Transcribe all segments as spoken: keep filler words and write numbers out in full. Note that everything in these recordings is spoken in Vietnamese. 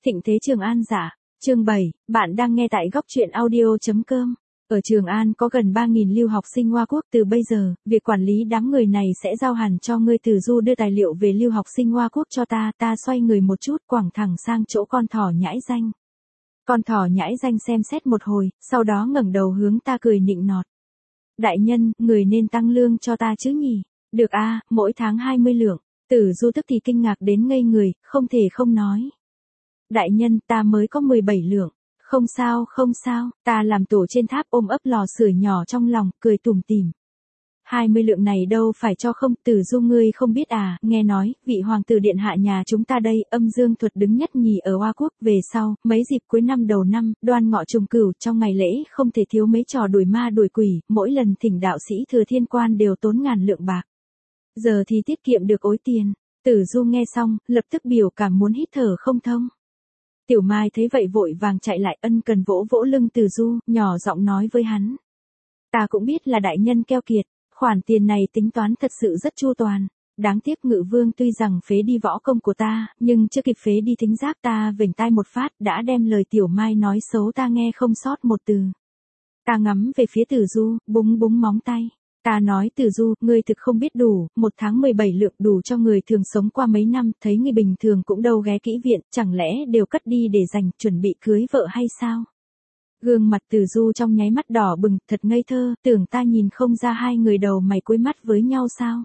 Thịnh thế Trường An giả. Chương bảy, bạn đang nghe tại góc truyện audio.com. Ở Trường An có gần ba nghìn lưu học sinh Hoa Quốc, từ bây giờ, việc quản lý đám người này sẽ giao hẳn cho ngươi. Từ Du đưa tài liệu về lưu học sinh Hoa Quốc cho ta, ta xoay người một chút quẳng thẳng sang chỗ con thỏ nhãi danh. Con thỏ nhãi danh xem xét một hồi, sau đó ngẩng đầu hướng ta cười nịnh nọt. Đại nhân, người nên tăng lương cho ta chứ nhỉ? Được a, mỗi tháng hai mươi lượng. Từ Du tức thì kinh ngạc đến ngây người, không thể không nói. Đại nhân, ta mới có mười bảy lượng. Không sao, không sao, ta làm tổ trên tháp ôm ấp lò sưởi nhỏ trong lòng, cười tủm tỉm. hai mươi lượng này đâu phải cho không, Từ Du ngươi không biết à, nghe nói, vị hoàng tử điện hạ nhà chúng ta đây, âm dương thuật đứng nhất nhì ở Hoa Quốc. Về sau, mấy dịp cuối năm đầu năm, đoan ngọ trùng cửu, trong ngày lễ, không thể thiếu mấy trò đuổi ma đuổi quỷ, mỗi lần thỉnh đạo sĩ thừa thiên quan đều tốn ngàn lượng bạc. Giờ thì tiết kiệm được ối tiền. Từ Du nghe xong, lập tức biểu cảm muốn hít thở không thông. Tiểu Mai thấy vậy vội vàng chạy lại, ân cần vỗ vỗ lưng Từ Du, nhỏ giọng nói với hắn. Ta cũng biết là đại nhân keo kiệt, khoản tiền này tính toán thật sự rất chu toàn. Đáng tiếc Ngự Vương tuy rằng phế đi võ công của ta, nhưng chưa kịp phế đi thính giác ta, vểnh tai một phát đã đem lời Tiểu Mai nói xấu ta nghe không sót một từ. Ta ngắm về phía Từ Du, búng búng móng tay. Ta nói Từ Du, ngươi thực không biết đủ, một tháng mười bảy lượng đủ cho người thường sống qua mấy năm, thấy người bình thường cũng đâu ghé kỹ viện, chẳng lẽ đều cất đi để dành, chuẩn bị cưới vợ hay sao? Gương mặt Từ Du trong nháy mắt đỏ bừng, thật ngây thơ, tưởng ta nhìn không ra hai người đầu mày cuối mắt với nhau sao?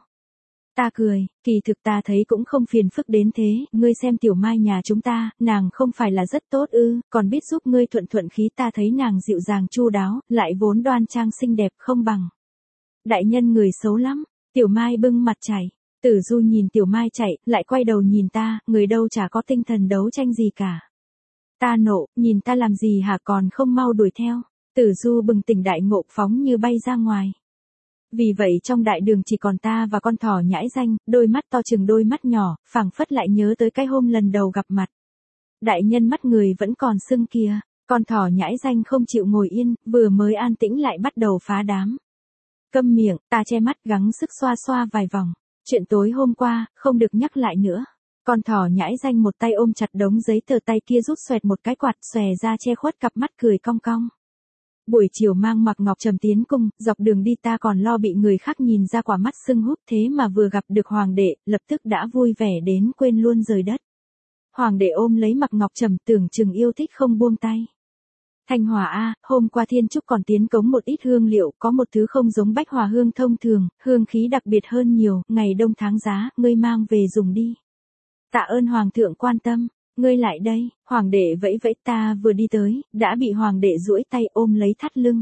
Ta cười, kỳ thực ta thấy cũng không phiền phức đến thế, ngươi xem Tiểu Mai nhà chúng ta, nàng không phải là rất tốt ư, còn biết giúp ngươi thuận thuận khí, ta thấy nàng dịu dàng chu đáo, lại vốn đoan trang xinh đẹp không bằng. Đại nhân người xấu lắm. Tiểu Mai bưng mặt chảy. Tử Du nhìn Tiểu Mai chạy, lại quay đầu nhìn ta, người đâu chả có tinh thần đấu tranh gì cả. Ta nộ, nhìn ta làm gì hả, còn không mau đuổi theo. Tử Du bừng tỉnh đại ngộ, phóng như bay ra ngoài. Vì vậy trong đại đường chỉ còn ta và con thỏ nhãi danh, đôi mắt to chừng đôi mắt nhỏ, phảng phất lại nhớ tới cái hôm lần đầu gặp mặt. Đại nhân mắt người vẫn còn sưng kìa. Con thỏ nhãi danh không chịu ngồi yên, vừa mới an tĩnh lại bắt đầu phá đám. Câm miệng, ta che mắt gắng sức xoa xoa vài vòng. Chuyện tối hôm qua, không được nhắc lại nữa. Con thỏ nhãi danh một tay ôm chặt đống giấy tờ, tay kia rút xoẹt một cái quạt, xòe ra che khuất cặp mắt cười cong cong. Buổi chiều mang mặc ngọc trầm tiến cung, dọc đường đi ta còn lo bị người khác nhìn ra quả mắt sưng húp, thế mà vừa gặp được hoàng đệ, lập tức đã vui vẻ đến quên luôn rời đất. Hoàng đệ ôm lấy mặc ngọc trầm, tưởng chừng yêu thích không buông tay. Thanh Hòa a, hôm qua Thiên Trúc còn tiến cống một ít hương liệu, có một thứ không giống bách hòa hương thông thường, hương khí đặc biệt hơn nhiều, ngày đông tháng giá, ngươi mang về dùng đi. Tạ ơn hoàng thượng quan tâm, ngươi lại đây. Hoàng đệ vẫy vẫy, ta vừa đi tới, đã bị hoàng đệ duỗi tay ôm lấy thắt lưng.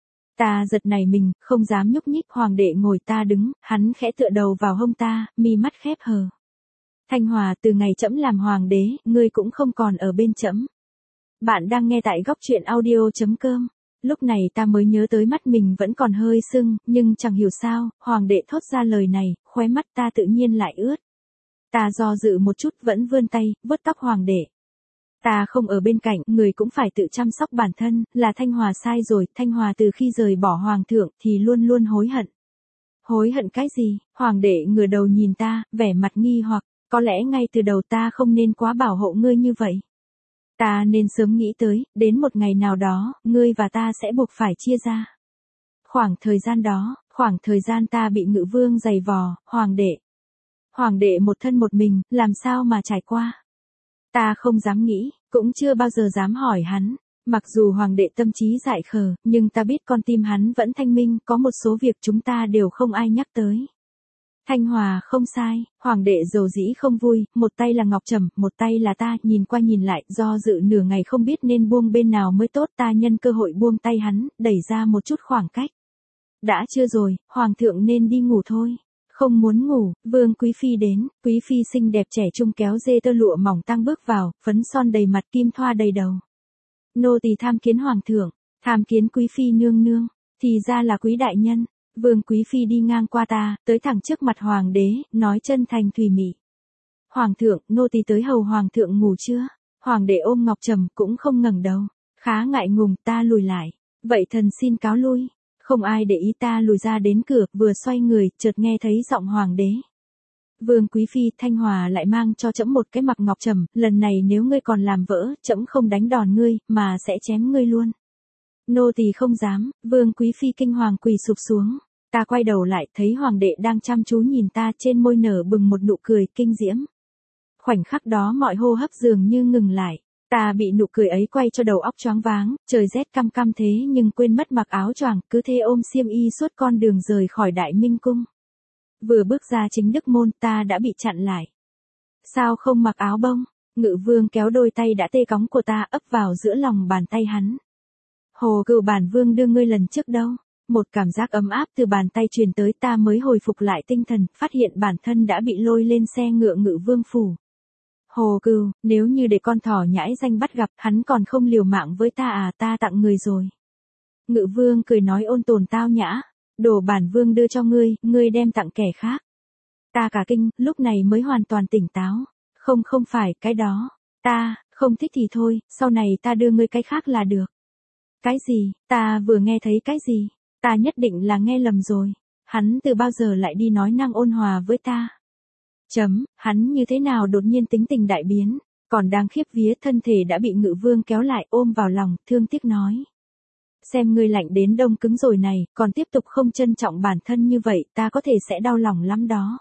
Ta giật nảy mình, không dám nhúc nhích, hoàng đệ ngồi ta đứng, hắn khẽ tựa đầu vào hông ta, mi mắt khép hờ. Thanh Hòa, từ ngày trẫm làm hoàng đế, ngươi cũng không còn ở bên trẫm. Bạn đang nghe tại góc truyện audio.com. Lúc này ta mới nhớ tới mắt mình vẫn còn hơi sưng, nhưng chẳng hiểu sao, hoàng đệ thốt ra lời này, khóe mắt ta tự nhiên lại ướt. Ta do dự một chút vẫn vươn tay, vuốt tóc hoàng đệ. Ta không ở bên cạnh, người cũng phải tự chăm sóc bản thân, là Thanh Hòa sai rồi, Thanh Hòa từ khi rời bỏ hoàng thượng thì luôn luôn hối hận. Hối hận cái gì? Hoàng đệ ngửa đầu nhìn ta, vẻ mặt nghi hoặc, có lẽ ngay từ đầu ta không nên quá bảo hộ ngươi như vậy. Ta nên sớm nghĩ tới, đến một ngày nào đó, ngươi và ta sẽ buộc phải chia ra. Khoảng thời gian đó, khoảng thời gian ta bị Ngự Vương giày vò, hoàng đệ. Hoàng đệ một thân một mình, làm sao mà trải qua. Ta không dám nghĩ, cũng chưa bao giờ dám hỏi hắn. Mặc dù hoàng đệ tâm trí dại khờ, nhưng ta biết con tim hắn vẫn thanh minh, có một số việc chúng ta đều không ai nhắc tới. Thanh Hòa không sai, hoàng đệ dầu dĩ không vui, một tay là ngọc trầm, một tay là ta, nhìn qua nhìn lại, do dự nửa ngày không biết nên buông bên nào mới tốt, ta nhân cơ hội buông tay hắn, đẩy ra một chút khoảng cách. Đã chưa rồi, hoàng thượng nên đi ngủ thôi. Không muốn ngủ, Vương Quý Phi đến, Quý Phi xinh đẹp trẻ trung kéo dê tơ lụa mỏng tang bước vào, phấn son đầy mặt, kim thoa đầy đầu. Nô tỳ tham kiến hoàng thượng, tham kiến Quý Phi nương nương, thì ra là Quý đại nhân. Vương Quý Phi đi ngang qua ta, tới thẳng trước mặt hoàng đế, nói chân thành thùy mị. Hoàng thượng, nô tỳ tới hầu hoàng thượng ngủ chưa? Hoàng đệ ôm ngọc trầm, cũng không ngẩng đầu. Khá ngại ngùng, ta lùi lại. Vậy thần xin cáo lui. Không ai để ý, ta lùi ra đến cửa, vừa xoay người, chợt nghe thấy giọng hoàng đế. Vương Quý Phi, Thanh Hòa lại mang cho trẫm một cái mặc ngọc trầm, lần này nếu ngươi còn làm vỡ, trẫm không đánh đòn ngươi, mà sẽ chém ngươi luôn. Nô tỳ không dám. Vương Quý Phi kinh hoàng quỳ sụp xuống. Ta quay đầu lại, thấy hoàng đệ đang chăm chú nhìn ta, trên môi nở bừng một nụ cười kinh diễm. Khoảnh khắc đó mọi hô hấp dường như ngừng lại. Ta bị nụ cười ấy quay cho đầu óc choáng váng, trời rét căm căm thế nhưng quên mất mặc áo choàng, cứ thế ôm xiêm y suốt con đường rời khỏi Đại Minh cung. Vừa bước ra chính đức môn, ta đã bị chặn lại. Sao không mặc áo bông? Ngự Vương kéo đôi tay đã tê cóng của ta ấp vào giữa lòng bàn tay hắn. Hồ Cựu bản Vương đưa ngươi lần trước đâu? Một cảm giác ấm áp từ bàn tay truyền tới, ta mới hồi phục lại tinh thần, phát hiện bản thân đã bị lôi lên xe ngựa Ngự Vương phủ. Hồ Cựu, nếu như để con thỏ nhãi danh bắt gặp, hắn còn không liều mạng với ta à, ta tặng người rồi. Ngự Vương cười nói ôn tồn tao nhã, đồ bản Vương đưa cho ngươi, ngươi đem tặng kẻ khác. Ta cả kinh, lúc này mới hoàn toàn tỉnh táo. Không không phải, cái đó, ta, không thích thì thôi, sau này ta đưa ngươi cái khác là được. Cái gì, ta vừa nghe thấy cái gì, ta nhất định là nghe lầm rồi, hắn từ bao giờ lại đi nói năng ôn hòa với ta. Chấm, hắn như thế nào đột nhiên tính tình đại biến, còn đang khiếp vía thân thể đã bị Ngự Vương kéo lại ôm vào lòng, thương tiếc nói. Xem ngươi lạnh đến đông cứng rồi này, còn tiếp tục không trân trọng bản thân như vậy, ta có thể sẽ đau lòng lắm đó.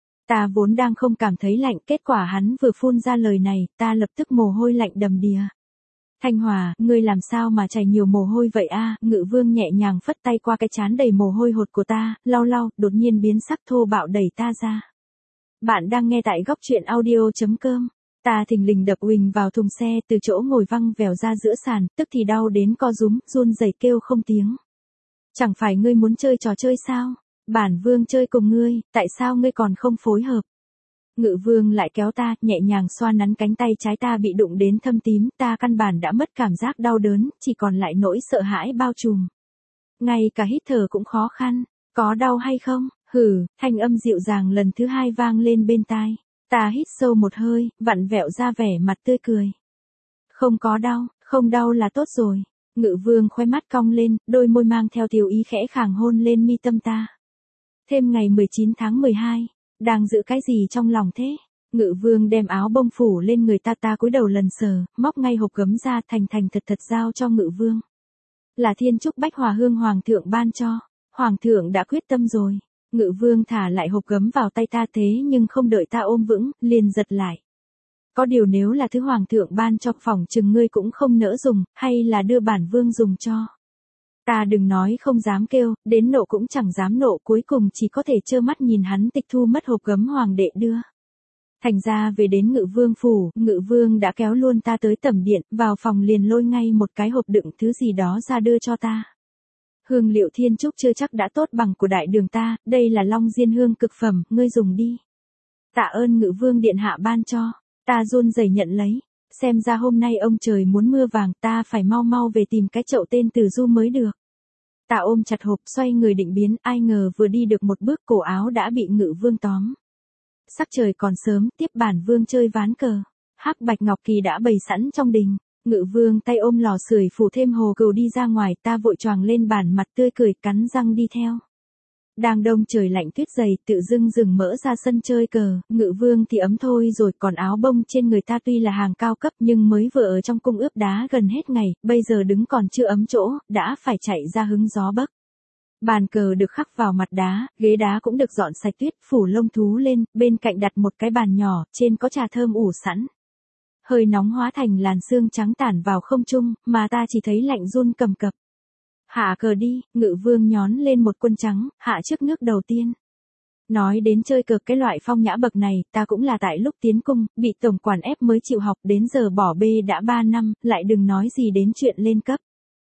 Ta vốn đang không cảm thấy lạnh, kết quả hắn vừa phun ra lời này, ta lập tức mồ hôi lạnh đầm đìa. Thanh Hòa, ngươi làm sao mà chảy nhiều mồ hôi vậy a? Ngự Vương nhẹ nhàng phất tay qua cái trán đầy mồ hôi hột của ta, lau lau, đột nhiên biến sắc thô bạo đẩy ta ra. Bạn đang nghe tại góc truyện audio chấm com. Ta thình lình đập uỳnh vào thùng xe, từ chỗ ngồi văng vèo ra giữa sàn, tức thì đau đến co rúm, run rẩy kêu không tiếng. Chẳng phải ngươi muốn chơi trò chơi sao? Bản Vương chơi cùng ngươi, tại sao ngươi còn không phối hợp? Ngự Vương lại kéo ta, nhẹ nhàng xoa nắn cánh tay trái ta bị đụng đến thâm tím, ta căn bản đã mất cảm giác đau đớn, chỉ còn lại nỗi sợ hãi bao trùm. Ngay cả hít thở cũng khó khăn, có đau hay không? Hừ, thanh âm dịu dàng lần thứ hai vang lên bên tai. Ta hít sâu một hơi, vặn vẹo ra vẻ mặt tươi cười. Không có đau, không đau là tốt rồi. Ngự Vương khóe mắt cong lên, đôi môi mang theo tiểu ý khẽ khàng hôn lên mi tâm ta. Thêm ngày mười chín tháng mười hai, đang giữ cái gì trong lòng thế? Ngự Vương đem áo bông phủ lên người ta, ta cúi đầu lần sờ, móc ngay hộp gấm ra, thành thành thật thật giao cho Ngự Vương. Là thiên trúc bách hòa hương hoàng thượng ban cho, hoàng thượng đã quyết tâm rồi. Ngự Vương thả lại hộp gấm vào tay ta thế nhưng không đợi ta ôm vững, liền giật lại. Có điều nếu là thứ hoàng thượng ban cho, phỏng chừng ngươi cũng không nỡ dùng, hay là đưa bản Vương dùng cho. Ta đừng nói không dám kêu, đến nộ cũng chẳng dám nộ, cuối cùng chỉ có thể trơ mắt nhìn hắn tịch thu mất hộp gấm hoàng đệ đưa. Thành ra về đến Ngự Vương phủ, Ngự Vương đã kéo luôn ta tới tẩm điện, vào phòng liền lôi ngay một cái hộp đựng thứ gì đó ra đưa cho ta. Hương liệu thiên trúc chưa chắc đã tốt bằng của đại đường ta, đây là long diên hương cực phẩm, ngươi dùng đi. Tạ ơn Ngự Vương điện hạ ban cho, ta run rẩy nhận lấy. Xem ra hôm nay ông trời muốn mưa vàng, ta phải mau mau về tìm cái chậu tên Từ Du mới được. Ta ôm chặt hộp, xoay người định biến, ai ngờ vừa đi được một bước cổ áo đã bị Ngự Vương tóm. Sắc trời còn sớm, tiếp bản Vương chơi ván cờ. Hắc bạch ngọc kỳ đã bày sẵn trong đình. Ngự Vương tay ôm lò sưởi phủ thêm Hồ Cựu đi ra ngoài, ta vội choàng lên bàn, mặt tươi cười, cắn răng đi theo. Đang đông trời lạnh tuyết dày, tự dưng dừng mỡ ra sân chơi cờ, Ngự Vương thì ấm thôi rồi, còn áo bông trên người ta tuy là hàng cao cấp nhưng mới vừa ở trong cung ướp đá gần hết ngày, bây giờ đứng còn chưa ấm chỗ, đã phải chạy ra hứng gió bấc. Bàn cờ được khắc vào mặt đá, ghế đá cũng được dọn sạch tuyết, phủ lông thú lên, bên cạnh đặt một cái bàn nhỏ, trên có trà thơm ủ sẵn. Hơi nóng hóa thành làn sương trắng tản vào không trung, mà ta chỉ thấy lạnh run cầm cập. Hạ cờ đi, Ngự Vương nhón lên một quân trắng, hạ trước nước đầu tiên. Nói đến chơi cờ cái loại phong nhã bậc này, ta cũng là tại lúc tiến cung, bị tổng quản ép mới chịu học, đến giờ bỏ bê đã ba năm, lại đừng nói gì đến chuyện lên cấp.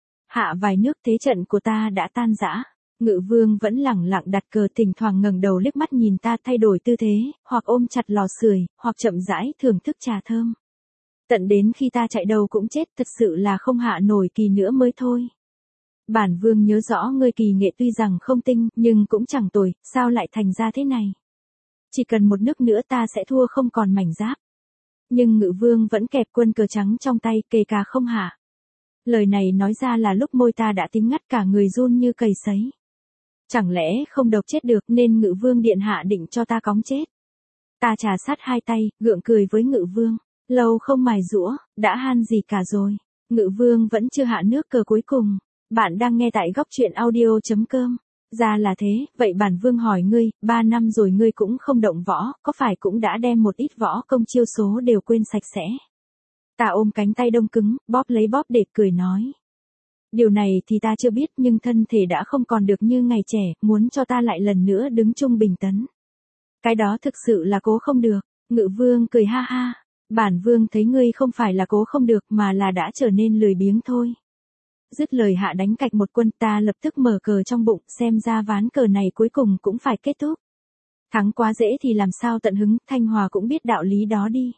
Hạ vài nước thế trận của ta đã tan rã. Ngự Vương vẫn lẳng lặng đặt cờ, thỉnh thoảng ngẩng đầu liếc mắt nhìn ta, thay đổi tư thế, hoặc ôm chặt lò sưởi, hoặc chậm rãi thưởng thức trà thơm. Tận đến khi ta chạy đầu cũng chết, thật sự là không hạ nổi kỳ nữa mới thôi. Bản Vương nhớ rõ ngươi kỳ nghệ tuy rằng không tinh, nhưng cũng chẳng tồi, sao lại thành ra thế này? Chỉ cần một nước nữa ta sẽ thua không còn mảnh giáp. Nhưng Ngự Vương vẫn kẹp quân cờ trắng trong tay, kề cà không hạ. Lời này nói ra là lúc môi ta đã tím ngắt, cả người run như cầy sấy. Chẳng lẽ không độc chết được nên Ngự Vương điện hạ định cho ta cóng chết? Ta trà sát hai tay, gượng cười với Ngự Vương. Lâu không mài giũa, đã han gì cả rồi. Ngự Vương vẫn chưa hạ nước cờ cuối cùng. Bạn đang nghe tại góc truyện audio.com. Ra là thế, vậy bản Vương hỏi ngươi, ba năm rồi ngươi cũng không động võ, có phải cũng đã đem một ít võ công chiêu số đều quên sạch sẽ? Ta ôm cánh tay đông cứng, bóp lấy bóp để cười nói. Điều này thì ta chưa biết nhưng thân thể đã không còn được như ngày trẻ, muốn cho ta lại lần nữa đứng chung bình tấn. Cái đó thực sự là cố không được. Ngự Vương cười ha ha. Bản Vương thấy ngươi không phải là cố không được mà là đã trở nên lười biếng thôi. Dứt lời hạ đánh cạch một quân, ta lập tức mở cờ trong bụng, xem ra ván cờ này cuối cùng cũng phải kết thúc. Thắng quá dễ thì làm sao tận hứng, Thanh Hòa cũng biết đạo lý đó đi.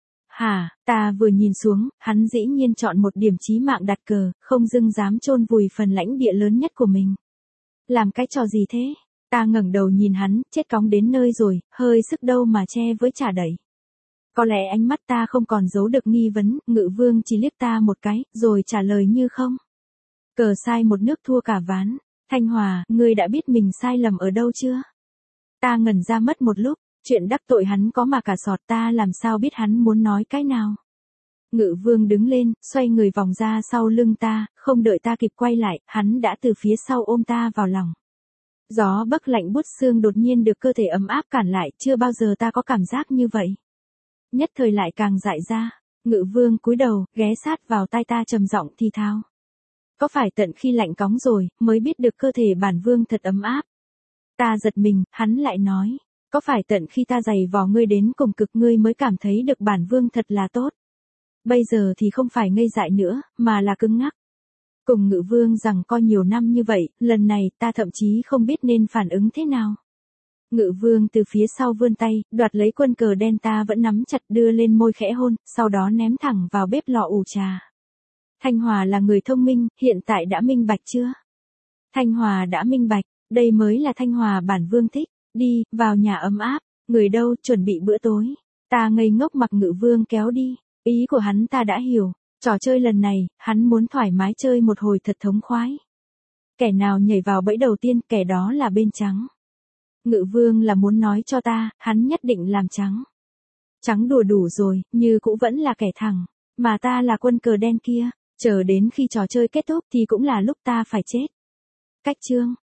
Hả, ta vừa nhìn xuống, hắn dĩ nhiên chọn một điểm chí mạng đặt cờ, không dưng dám chôn vùi phần lãnh địa lớn nhất của mình. Làm cái trò gì thế? Ta ngẩng đầu nhìn hắn, chết cóng đến nơi rồi, hơi sức đâu mà che với trả đẩy. Có lẽ ánh mắt ta không còn giấu được nghi vấn, Ngự Vương chỉ liếc ta một cái, rồi trả lời như không. Cờ sai một nước thua cả ván. Thanh Hòa, ngươi đã biết mình sai lầm ở đâu chưa? Ta ngẩn ra mất một lúc, chuyện đắc tội hắn có mà cả sọt, ta làm sao biết hắn muốn nói cái nào. Ngự Vương đứng lên, xoay người vòng ra sau lưng ta, không đợi ta kịp quay lại, hắn đã từ phía sau ôm ta vào lòng. Gió bấc lạnh buốt xương đột nhiên được cơ thể ấm áp cản lại, chưa bao giờ ta có cảm giác như vậy. Nhất thời lại càng dại ra. Ngự Vương cúi đầu, ghé sát vào tai ta trầm giọng thì thào. Có phải tận khi lạnh cóng rồi, mới biết được cơ thể bản Vương thật ấm áp? Ta giật mình, hắn lại nói. Có phải tận khi ta giày vò ngươi đến cùng cực ngươi mới cảm thấy được bản Vương thật là tốt? Bây giờ thì không phải ngây dại nữa, mà là cứng ngắc. Cùng Ngự Vương rằng coi nhiều năm như vậy, lần này ta thậm chí không biết nên phản ứng thế nào. Ngự Vương từ phía sau vươn tay, đoạt lấy quân cờ đen ta vẫn nắm chặt đưa lên môi khẽ hôn, sau đó ném thẳng vào bếp lò ủ trà. Thanh Hòa là người thông minh, hiện tại đã minh bạch chưa? Thanh Hòa đã minh bạch, đây mới là Thanh Hòa bản Vương thích. Đi, vào nhà ấm áp, người đâu, chuẩn bị bữa tối. Ta ngây ngốc mặc Ngự Vương kéo đi, ý của hắn ta đã hiểu. Trò chơi lần này, hắn muốn thoải mái chơi một hồi thật thống khoái. Kẻ nào nhảy vào bẫy đầu tiên, kẻ đó là bên trắng. Ngự Vương là muốn nói cho ta, hắn nhất định làm trắng. Trắng đùa đủ rồi, như cũng vẫn là kẻ thẳng. Mà ta là quân cờ đen kia, chờ đến khi trò chơi kết thúc thì cũng là lúc ta phải chết. Cách chương.